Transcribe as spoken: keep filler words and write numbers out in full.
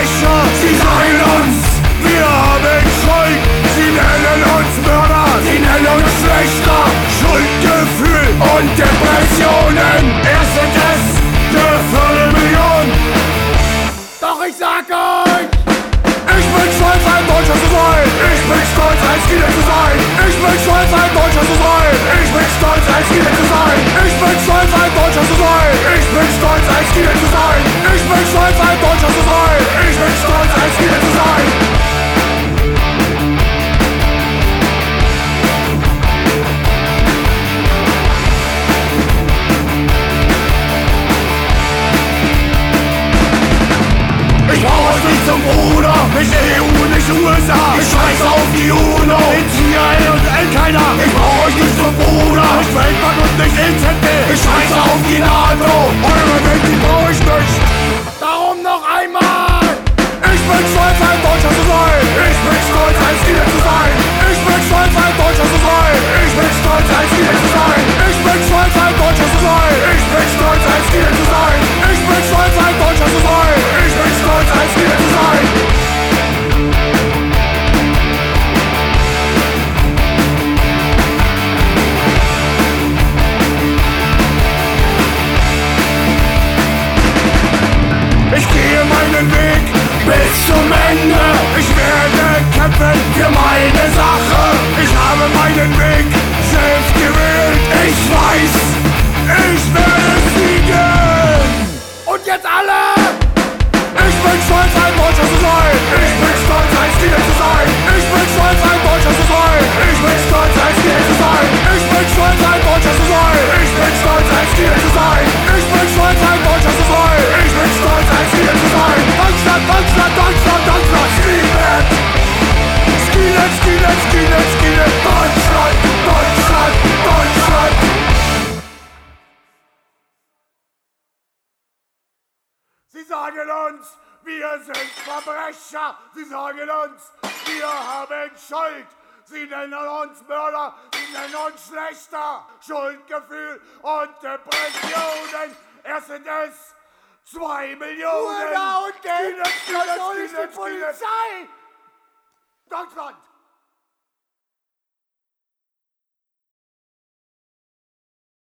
Verbrecher, sie sagen uns, wir haben Schuld. Sie nennen uns Mörder, sie nennen uns Schlechter. Schuldgefühl und Depressionen, er sind es, eine Viertelmillion. Doch ich sag euch, ich bin stolz, ein Deutscher zu sein. Ich bin stolz, ein Skide zu sein. Ich bin stolz, ein Deutscher zu sein. Ich bin stolz, ein Skide zu sein. Ich bin stolz, ein Deutscher zu sein. Ich bin stolz, ein Skide zu sein. Ich bin stolz, ein Deutscher zu sein. Ich bin stolz, ein Skide zu sein. Ich brauch euch nicht zum Bruder, nicht E U, nicht U S A. Ich scheiß auf die UNO, in C I A und Al-Qaida. Ich brauch euch nicht zum Bruder, nicht Weltbank und nicht E Z B. Ich scheiß auf die NATO, eure Welt, die brauch ich nicht. Darum noch einmal, ich bin stolz, ein Deutscher zu sein. Ich bin stolz, ein Skide zu sein. Ich bin stolz, ein Deutscher zu sein. Ich bin stolz, ein Skide zu sein. Ich bin stolz, ein Deutscher zu sein. Ich bin stolz, ein Skide zu sein. Ich bin stolz, ein Deutscher zu sein. Ich bin stolz, ein Skide zu sein. Ich gehe meinen Weg bis zum Ende. Ich werde kämpfen für meine Sache. Ich habe meinen Weg selbst gewählt. Ich weiß, ich werde siegen. Und jetzt alle! Ich bin stolz, ein Deutscher zu sein. Ich bin stolz, ein Skide zu sein. Ich bin stolz, ein Deutscher zu sein. Ich bin stolz, ein Skide zu sein. Ich bin stolz, ein Deutscher zu sein. Ich bin stolz, ein Skide zu sein. Ich bin stolz, ein Deutscher zu sein. Ich bin stolz, ein Skide zu sein. Deutschland, Deutschland, Deutschland, Deutschland, Skide! Skide, Skide, Skide, Skide, Deutschland, Deutschland, Deutschland! Sie sagen uns, wir sind Verbrecher. Sie sagen uns, wir haben Schuld. Sie nennen uns Mörder, sie nennen uns Schlechter. Schuldgefühl und Depressionen. Es sind es zwei Millionen. Urla und Geld, Skide, Skide, das ist Skide, die Polizei. Deutschland.